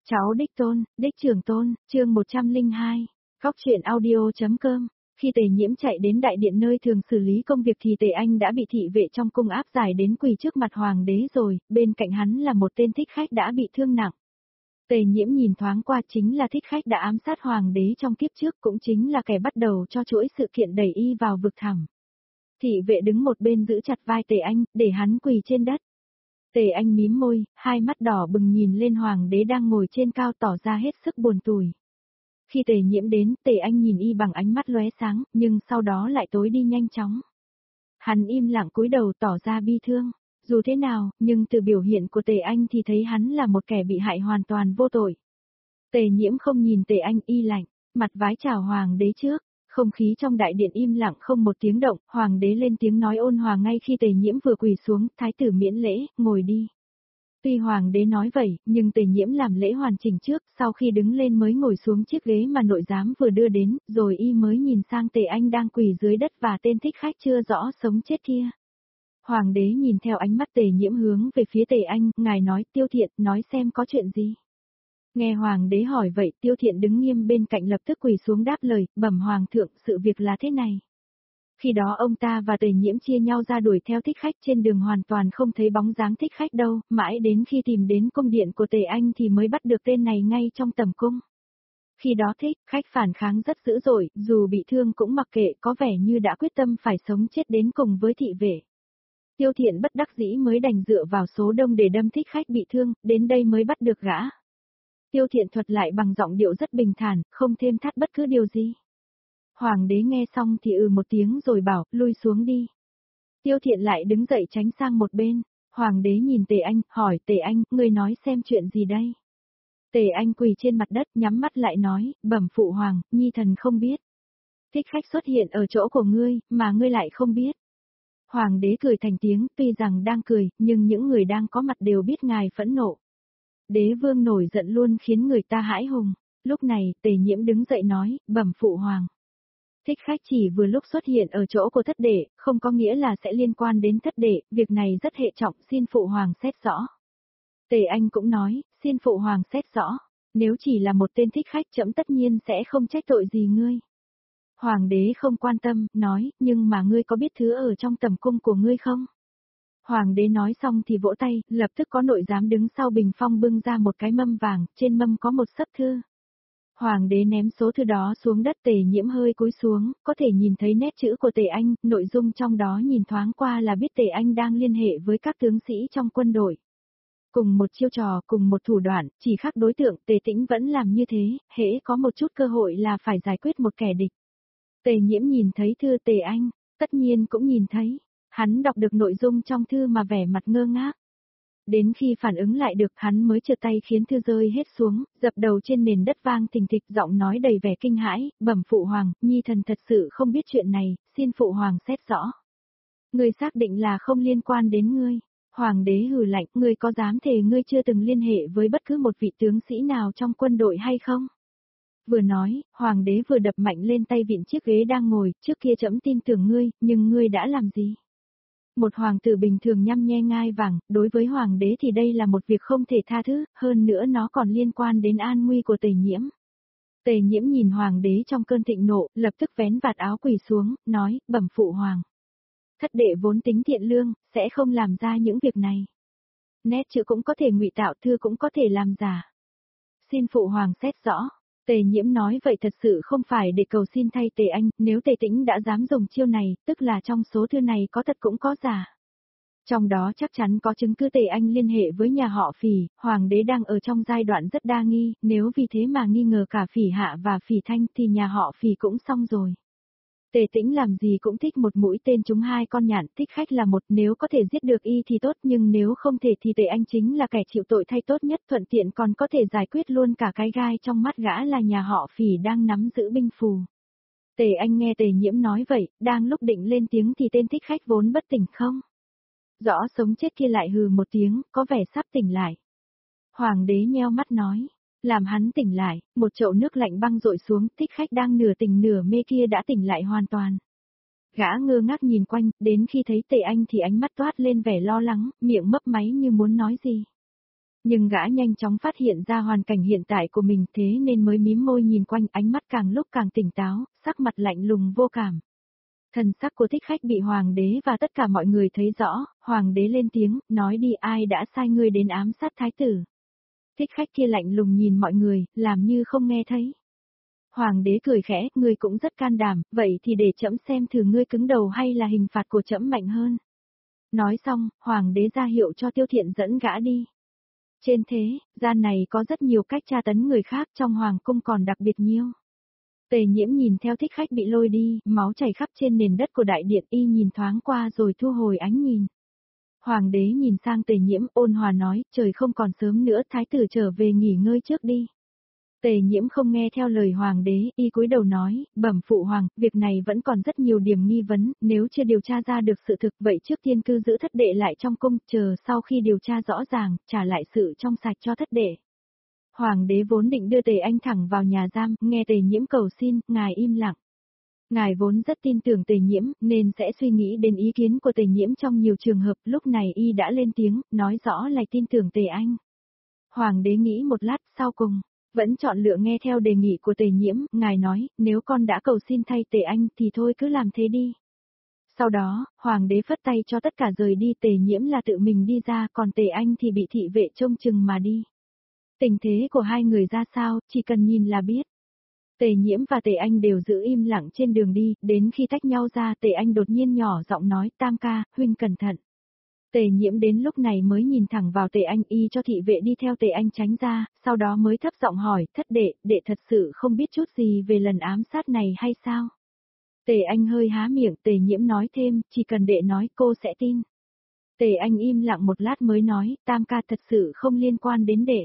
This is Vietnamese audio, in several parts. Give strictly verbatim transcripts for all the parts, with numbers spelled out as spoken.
Cháu đích tôn, đích trưởng tôn, chương một trăm lẻ hai, góc truyện audio.com. Khi Tề Nhiễm chạy đến đại điện nơi thường xử lý công việc thì Tề Anh đã bị thị vệ trong cung áp giải đến quỳ trước mặt hoàng đế rồi, bên cạnh hắn là một tên thích khách đã bị thương nặng. Tề Nhiễm nhìn thoáng qua chính là thích khách đã ám sát hoàng đế trong kiếp trước, cũng chính là kẻ bắt đầu cho chuỗi sự kiện đẩy y vào vực thẳm. Thị vệ đứng một bên giữ chặt vai Tề Anh, để hắn quỳ trên đất. Tề Anh mím môi, hai mắt đỏ bừng nhìn lên hoàng đế đang ngồi trên cao tỏ ra hết sức buồn tủi. Khi Tề Nhiễm đến, Tề Anh nhìn y bằng ánh mắt lóe sáng, nhưng sau đó lại tối đi nhanh chóng. Hắn im lặng cúi đầu tỏ ra bi thương. Dù thế nào, nhưng từ biểu hiện của Tề Anh thì thấy hắn là một kẻ bị hại hoàn toàn vô tội. Tề Nhiễm không nhìn Tề Anh, y lạnh, mặt vái chào hoàng đế trước. Không khí trong đại điện im lặng không một tiếng động, hoàng đế lên tiếng nói ôn hòa ngay khi Tề Nhiễm vừa quỳ xuống, thái tử miễn lễ, ngồi đi. Tuy hoàng đế nói vậy, nhưng Tề Nhiễm làm lễ hoàn chỉnh trước, sau khi đứng lên mới ngồi xuống chiếc ghế mà nội giám vừa đưa đến, rồi y mới nhìn sang Tề Anh đang quỳ dưới đất và tên thích khách chưa rõ sống chết kia. Hoàng đế nhìn theo ánh mắt Tề Nhiễm hướng về phía Tề Anh, ngài nói, Tiêu Thiện, nói xem có chuyện gì. Nghe hoàng đế hỏi vậy, Tiêu Thiện đứng nghiêm bên cạnh lập tức quỳ xuống đáp lời, bẩm hoàng thượng, sự việc là thế này. Khi đó ông ta và Tề Nhiễm chia nhau ra đuổi theo thích khách trên đường hoàn toàn không thấy bóng dáng thích khách đâu, mãi đến khi tìm đến cung điện của Tề Anh thì mới bắt được tên này ngay trong tầm cung. Khi đó thích khách phản kháng rất dữ dội, dù bị thương cũng mặc kệ, có vẻ như đã quyết tâm phải sống chết đến cùng với thị vệ. Tiêu Thiện bất đắc dĩ mới đành dựa vào số đông để đâm thích khách bị thương, đến đây mới bắt được gã. Tiêu Thiện thuật lại bằng giọng điệu rất bình thản, không thêm thắt bất cứ điều gì. Hoàng đế nghe xong thì ừ một tiếng rồi bảo, lui xuống đi. Tiêu Thiện lại đứng dậy tránh sang một bên. Hoàng đế nhìn Tề Anh, hỏi Tề Anh, ngươi nói xem chuyện gì đây? Tề Anh quỳ trên mặt đất nhắm mắt lại nói, bẩm phụ hoàng, nhi thần không biết. Thích khách xuất hiện ở chỗ của ngươi, mà ngươi lại không biết. Hoàng đế cười thành tiếng, tuy rằng đang cười, nhưng những người đang có mặt đều biết ngài phẫn nộ. Đế vương nổi giận luôn khiến người ta hãi hùng. Lúc này, Tề Nhiễm đứng dậy nói, bẩm phụ hoàng. Thích khách chỉ vừa lúc xuất hiện ở chỗ của thất đệ, không có nghĩa là sẽ liên quan đến thất đệ, việc này rất hệ trọng, xin phụ hoàng xét rõ. Tề Anh cũng nói, xin phụ hoàng xét rõ, nếu chỉ là một tên thích khách trẫm tất nhiên sẽ không trách tội gì ngươi. Hoàng đế không quan tâm, nói, nhưng mà ngươi có biết thứ ở trong tầm cung của ngươi không? Hoàng đế nói xong thì vỗ tay, lập tức có nội giám đứng sau bình phong bưng ra một cái mâm vàng, trên mâm có một sấp thư. Hoàng đế ném số thư đó xuống đất. Tề Nhiễm hơi cúi xuống, có thể nhìn thấy nét chữ của Tề Anh, nội dung trong đó nhìn thoáng qua là biết Tề Anh đang liên hệ với các tướng sĩ trong quân đội. Cùng một chiêu trò, cùng một thủ đoạn, chỉ khác đối tượng, Tề Tĩnh vẫn làm như thế, hễ có một chút cơ hội là phải giải quyết một kẻ địch. Tề Nhiễm nhìn thấy thư Tề Anh, tất nhiên cũng nhìn thấy, hắn đọc được nội dung trong thư mà vẻ mặt ngơ ngác. Đến khi phản ứng lại được hắn mới trượt tay khiến thư rơi hết xuống, dập đầu trên nền đất vang thình thịch, giọng nói đầy vẻ kinh hãi, bẩm phụ hoàng, nhi thần thật sự không biết chuyện này, xin phụ hoàng xét rõ. Ngươi xác định là không liên quan đến ngươi. Hoàng đế hừ lạnh, ngươi có dám thề ngươi chưa từng liên hệ với bất cứ một vị tướng sĩ nào trong quân đội hay không? Vừa nói, hoàng đế vừa đập mạnh lên tay vịn chiếc ghế đang ngồi, trước kia trẫm tin tưởng ngươi, nhưng ngươi đã làm gì? Một hoàng tử bình thường nhăm nhe ngai vàng, đối với hoàng đế thì đây là một việc không thể tha thứ, hơn nữa nó còn liên quan đến an nguy của Tề Nhiễm. Tề Nhiễm nhìn hoàng đế trong cơn thịnh nộ, lập tức vén vạt áo quỳ xuống, nói, bẩm phụ hoàng. Thất đệ vốn tính thiện lương, sẽ không làm ra những việc này. Nét chữ cũng có thể ngụy tạo, thư cũng có thể làm giả. Xin phụ hoàng xét rõ. Tề Nhiễm nói vậy thật sự không phải để cầu xin thay Tề Anh, nếu Tề Tĩnh đã dám dùng chiêu này, tức là trong số thư này có thật cũng có giả. Trong đó chắc chắn có chứng cứ Tề Anh liên hệ với nhà họ Phỉ, hoàng đế đang ở trong giai đoạn rất đa nghi, nếu vì thế mà nghi ngờ cả Phỉ Hạ và Phỉ Thanh thì nhà họ Phỉ cũng xong rồi. Tề Tĩnh làm gì cũng thích một mũi tên trúng hai con nhạn, thích khách là một, nếu có thể giết được y thì tốt, nhưng nếu không thể thì Tề Anh chính là kẻ chịu tội thay tốt nhất, thuận tiện còn có thể giải quyết luôn cả cái gai trong mắt gã là nhà họ Phỉ đang nắm giữ binh phù. Tề Anh nghe Tề Nhiễm nói vậy, đang lúc định lên tiếng thì tên thích khách vốn bất tỉnh không rõ sống chết kia lại hừ một tiếng, có vẻ sắp tỉnh lại. Hoàng đế nheo mắt nói. Làm hắn tỉnh lại, một chậu nước lạnh băng dội xuống, thích khách đang nửa tỉnh nửa mê kia đã tỉnh lại hoàn toàn. Gã ngơ ngác nhìn quanh, đến khi thấy Tề Anh thì ánh mắt toát lên vẻ lo lắng, miệng mấp máy như muốn nói gì. Nhưng gã nhanh chóng phát hiện ra hoàn cảnh hiện tại của mình thế nên mới mím môi nhìn quanh, ánh mắt càng lúc càng tỉnh táo, sắc mặt lạnh lùng vô cảm. Thần sắc của thích khách bị hoàng đế và tất cả mọi người thấy rõ, hoàng đế lên tiếng, nói đi, ai đã sai ngươi đến ám sát thái tử. Thích khách kia lạnh lùng nhìn mọi người, làm như không nghe thấy. Hoàng đế cười khẽ, ngươi cũng rất can đảm, vậy thì để trẫm xem thử ngươi cứng đầu hay là hình phạt của trẫm mạnh hơn. Nói xong, hoàng đế ra hiệu cho Tiêu Thiện dẫn gã đi. Trên thế, gian này có rất nhiều cách tra tấn người khác, trong hoàng cung còn đặc biệt nhiều. Tề Nhiễm nhìn theo thích khách bị lôi đi, máu chảy khắp trên nền đất của đại điện, y nhìn thoáng qua rồi thu hồi ánh nhìn. Hoàng đế nhìn sang Tề Nhiễm, ôn hòa nói, trời không còn sớm nữa, thái tử trở về nghỉ ngơi trước đi. Tề Nhiễm không nghe theo lời hoàng đế, y cúi đầu nói, bẩm phụ hoàng, việc này vẫn còn rất nhiều điểm nghi vấn, nếu chưa điều tra ra được sự thực vậy trước tiên cứ giữ thất đệ lại trong cung, chờ sau khi điều tra rõ ràng, trả lại sự trong sạch cho thất đệ. Hoàng đế vốn định đưa Tề Anh thẳng vào nhà giam, nghe Tề Nhiễm cầu xin, ngài im lặng. Ngài vốn rất tin tưởng Tề Nhiễm, nên sẽ suy nghĩ đến ý kiến của Tề Nhiễm trong nhiều trường hợp, lúc này y đã lên tiếng, nói rõ là tin tưởng Tề Anh. Hoàng đế nghĩ một lát, sau cùng, vẫn chọn lựa nghe theo đề nghị của Tề Nhiễm, ngài nói, nếu con đã cầu xin thay Tề Anh thì thôi cứ làm thế đi. Sau đó, Hoàng đế phất tay cho tất cả rời đi, Tề Nhiễm là tự mình đi ra, còn Tề Anh thì bị thị vệ trông chừng mà đi. Tình thế của hai người ra sao, chỉ cần nhìn là biết. Tề Nhiễm và Tề Anh đều giữ im lặng trên đường đi, đến khi tách nhau ra Tề Anh đột nhiên nhỏ giọng nói, Tam ca, huynh cẩn thận. Tề Nhiễm đến lúc này mới nhìn thẳng vào Tề Anh, y cho thị vệ đi theo Tề Anh tránh ra, sau đó mới thấp giọng hỏi, thất đệ, đệ thật sự không biết chút gì về lần ám sát này hay sao? Tề Anh hơi há miệng, Tề Nhiễm nói thêm, chỉ cần đệ nói cô sẽ tin. Tề Anh im lặng một lát mới nói, Tam ca thật sự không liên quan đến đệ.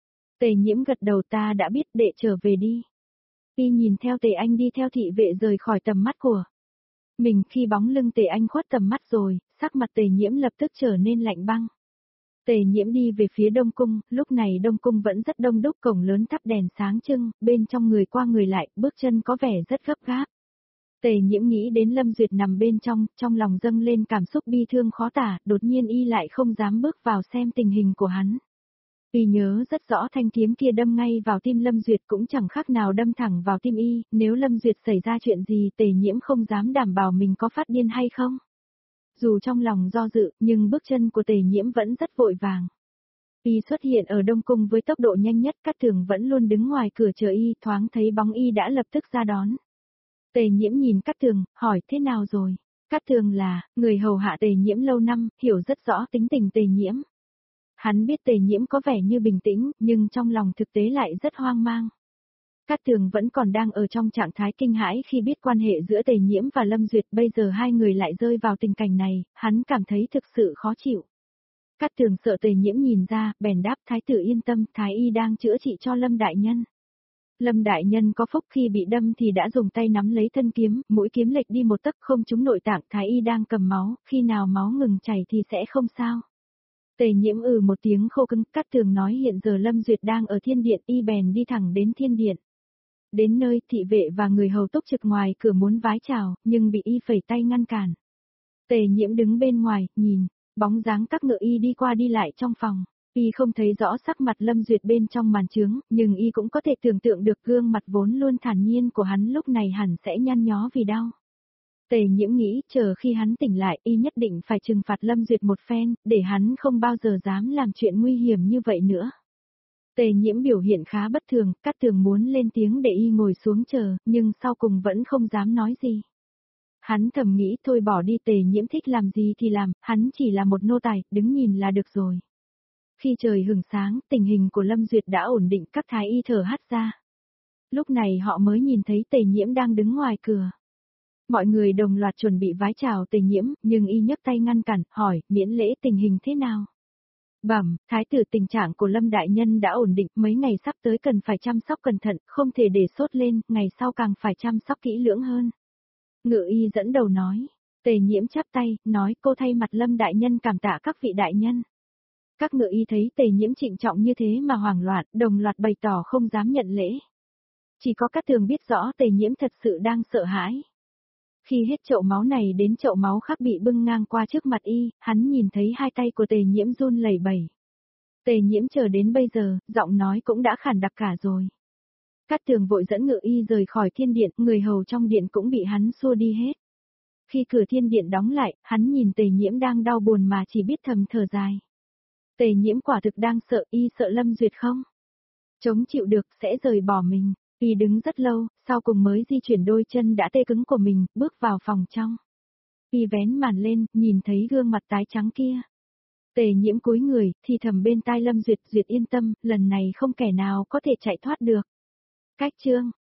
Tề Nhiễm gật đầu, ta đã biết, đệ trở về đi. Y nhìn theo Tề Anh đi theo thị vệ rời khỏi tầm mắt của mình, khi bóng lưng Tề Anh khuất tầm mắt rồi, sắc mặt Tề Nhiễm lập tức trở nên lạnh băng. Tề Nhiễm đi về phía Đông Cung, lúc này Đông Cung vẫn rất đông đúc, cổng lớn thắp đèn sáng trưng, bên trong người qua người lại, bước chân có vẻ rất gấp gáp. Tề Nhiễm nghĩ đến Lâm Duyệt nằm bên trong, trong lòng dâng lên cảm xúc bi thương khó tả, đột nhiên y lại không dám bước vào xem tình hình của hắn. Y nhớ rất rõ thanh kiếm kia đâm ngay vào tim Lâm Duyệt cũng chẳng khác nào đâm thẳng vào tim y, nếu Lâm Duyệt xảy ra chuyện gì Tề Nhiễm không dám đảm bảo mình có phát điên hay không. Dù trong lòng do dự, nhưng bước chân của Tề Nhiễm vẫn rất vội vàng. Y xuất hiện ở Đông Cung với tốc độ nhanh nhất, Cát Tường vẫn luôn đứng ngoài cửa chờ y, thoáng thấy bóng y đã lập tức ra đón. Tề Nhiễm nhìn Cát Tường, hỏi thế nào rồi? Cát Tường là người hầu hạ Tề Nhiễm lâu năm, hiểu rất rõ tính tình Tề Nhiễm. Hắn biết Tề Nhiễm có vẻ như bình tĩnh, nhưng trong lòng thực tế lại rất hoang mang. Cát Tường vẫn còn đang ở trong trạng thái kinh hãi khi biết quan hệ giữa Tề Nhiễm và Lâm Duyệt, bây giờ hai người lại rơi vào tình cảnh này, hắn cảm thấy thực sự khó chịu. Cát Tường sợ Tề Nhiễm nhìn ra, bèn đáp, thái tử yên tâm, thái y đang chữa trị cho Lâm đại nhân. Lâm đại nhân có phúc, khi bị đâm thì đã dùng tay nắm lấy thân kiếm, mũi kiếm lệch đi một tấc không trúng nội tạng, thái y đang cầm máu, khi nào máu ngừng chảy thì sẽ không sao. Tề Nhiễm ừ một tiếng khô cứng, Cát Tường nói hiện giờ Lâm Duyệt đang ở thiên điện, y bèn đi thẳng đến thiên điện. Đến nơi, thị vệ và người hầu túc trực ngoài cửa muốn vái chào, nhưng bị y phẩy tay ngăn cản. Tề Nhiễm đứng bên ngoài, nhìn, bóng dáng các ngựa y đi qua đi lại trong phòng. Y không thấy rõ sắc mặt Lâm Duyệt bên trong màn trướng, nhưng y cũng có thể tưởng tượng được gương mặt vốn luôn thản nhiên của hắn lúc này hẳn sẽ nhăn nhó vì đau. Tề Nhiễm nghĩ, chờ khi hắn tỉnh lại, y nhất định phải trừng phạt Lâm Duyệt một phen, để hắn không bao giờ dám làm chuyện nguy hiểm như vậy nữa. Tề Nhiễm biểu hiện khá bất thường, Cát Tường muốn lên tiếng để y ngồi xuống chờ, nhưng sau cùng vẫn không dám nói gì. Hắn thầm nghĩ thôi bỏ đi, Tề Nhiễm thích làm gì thì làm, hắn chỉ là một nô tài, đứng nhìn là được rồi. Khi trời hửng sáng, tình hình của Lâm Duyệt đã ổn định, các thái y thở hắt ra. Lúc này họ mới nhìn thấy Tề Nhiễm đang đứng ngoài cửa. Mọi người đồng loạt chuẩn bị vái chào Tề Nhiễm, nhưng y nhấc tay ngăn cản, hỏi, miễn lễ tình hình thế nào? Bẩm, thái tử, tình trạng của Lâm đại nhân đã ổn định, mấy ngày sắp tới cần phải chăm sóc cẩn thận, không thể để sốt lên, ngày sau càng phải chăm sóc kỹ lưỡng hơn. Ngự y dẫn đầu nói. Tề Nhiễm chắp tay, nói, cô thay mặt Lâm đại nhân cảm tạ các vị đại nhân. Các ngự y thấy Tề Nhiễm trịnh trọng như thế mà hoảng loạn, đồng loạt bày tỏ không dám nhận lễ. Chỉ có Cát Tường biết rõ Tề Nhiễm thật sự đang sợ hãi. Khi hết chậu máu này đến chậu máu khác bị bưng ngang qua trước mặt y, hắn nhìn thấy hai tay của Tề Nhiễm run lẩy bẩy. Tề Nhiễm chờ đến bây giờ, giọng nói cũng đã khản đặc cả rồi. Cát Tường vội dẫn ngự y rời khỏi thiên điện, người hầu trong điện cũng bị hắn xua đi hết. Khi cửa thiên điện đóng lại, hắn nhìn Tề Nhiễm đang đau buồn mà chỉ biết thầm thở dài. Tề Nhiễm quả thực đang sợ, y sợ Lâm Duyệt không? Chống chịu được, sẽ rời bỏ mình. Y đứng rất lâu, sau cùng mới di chuyển đôi chân đã tê cứng của mình, bước vào phòng trong. Y vén màn lên, nhìn thấy gương mặt tái trắng kia. Tề Nhiễm cúi người, thì thầm bên tai Lâm Duyệt, Duyệt yên tâm, lần này không kẻ nào có thể chạy thoát được. Cách chương